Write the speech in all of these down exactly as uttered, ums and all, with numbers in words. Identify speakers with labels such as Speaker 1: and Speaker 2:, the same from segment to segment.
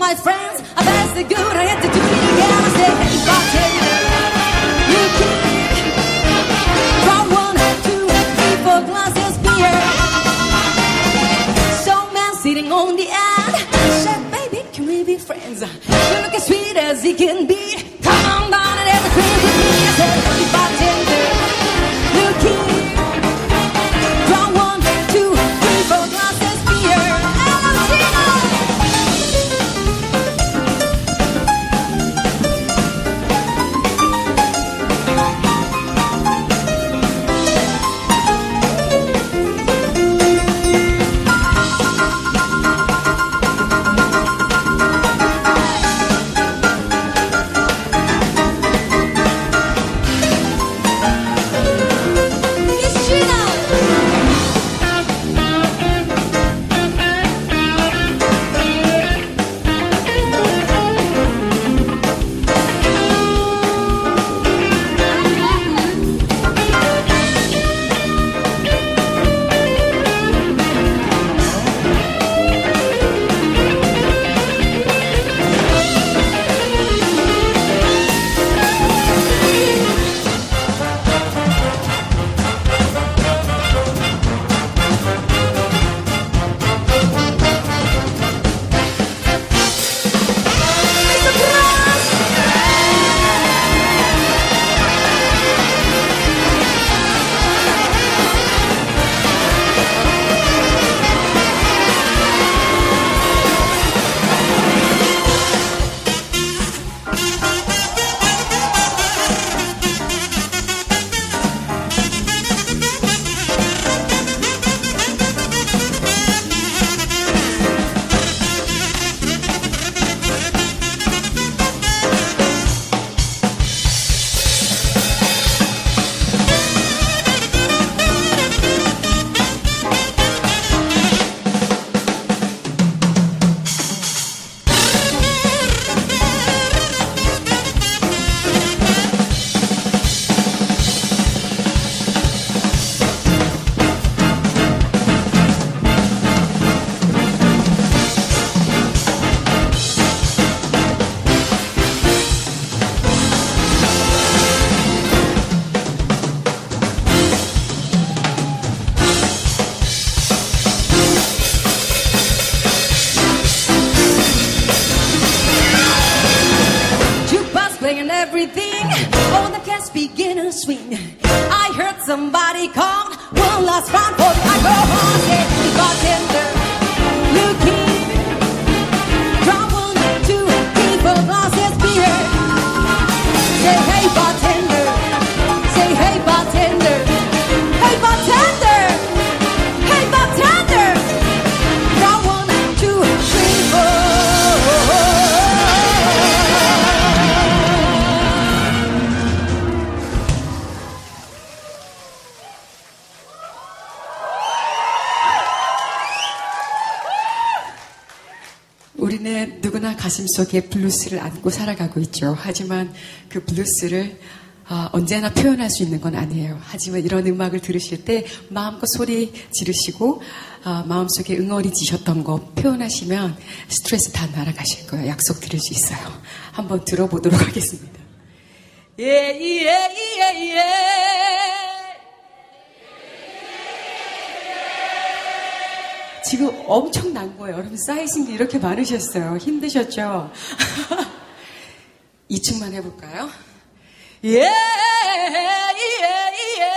Speaker 1: my friends, I pass the good, I had to do it again. I say, hey, bartender, you keep. Draw one, two, three, four glasses beer. Showman sitting on the end. Said, baby, can we be friends? You look as sweet as he can be. Come on down and have a drink with me. I said, hey, bartender, you keep. Draw one, two, three, four glasses beer. Everything, all the cats begin to swing. I heard somebody call one last round for the alcohol. Say, hey, bartender, look here. Draw one, two, three, four glasses beer. Say, hey, bartender. Say, hey, bartender. Hey, bartender. Hey, bartender. Draw one, two, three, four.
Speaker 2: 우리는 누구나 가슴속에 블루스를 안고 살아가고 있죠. 하지만 그 블루스를 어, 언제나 표현할 수 있는 건 아니에요. 하지만 이런 음악을 들으실 때 마음껏 소리 지르시고 어, 마음속에 응어리지셨던 거 표현하시면 스트레스 다 날아가실 거예요. 약속 드릴 수 있어요. 한번 들어보도록 하겠습니다. 예예예예 지금 엄청 난 거예요. 여러분 사이즈가 이렇게 많으셨어요. 힘드셨죠? 이 층만 해볼까요? 예, 예, 예.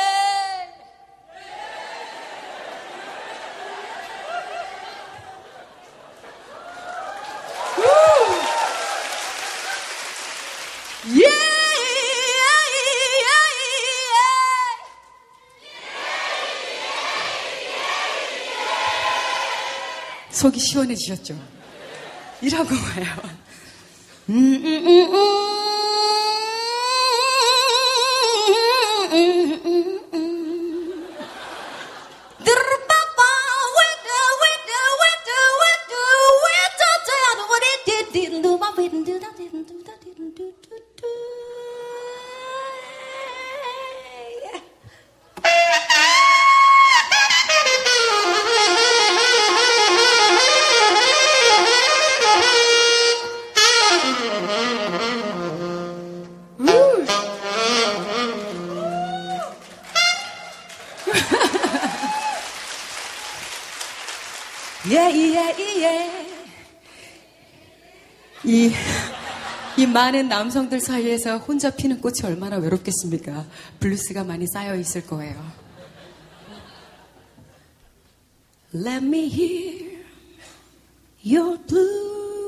Speaker 2: 예, 속이 시원해지셨죠? 이라고 와요. 음, 음, 음, 음.
Speaker 1: Yeah, yeah, yeah.
Speaker 2: 이, 이 많은 남성들 사이에서 혼자 피는 꽃이 얼마나 외롭겠습니까? 블루스가 많이 쌓여 있을 거예요.
Speaker 1: Let me hear your blues.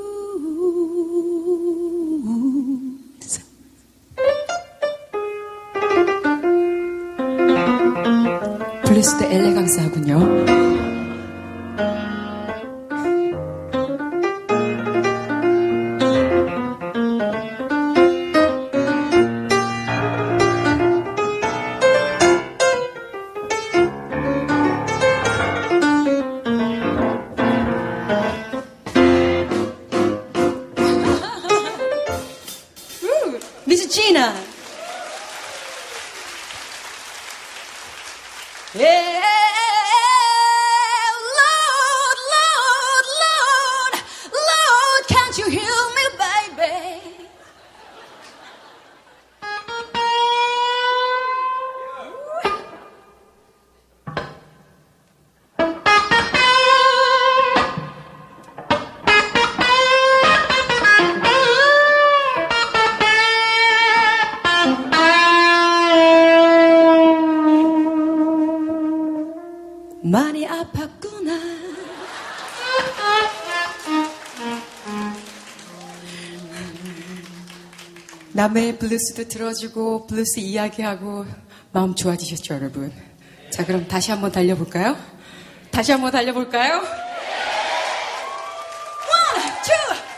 Speaker 2: 블루스도 엘레강스하군요.
Speaker 1: Miss Gina. Yeah, Lord, Lord, Lord, Lord, can't you hear me, baby? 많이 아팠구나.
Speaker 2: 남의 블루스도 들어주고 블루스 이야기하고 마음 좋아지셨죠, 여러분? 자, 그럼 다시 한번 달려볼까요? 다시 한번 달려볼까요?
Speaker 1: One, two.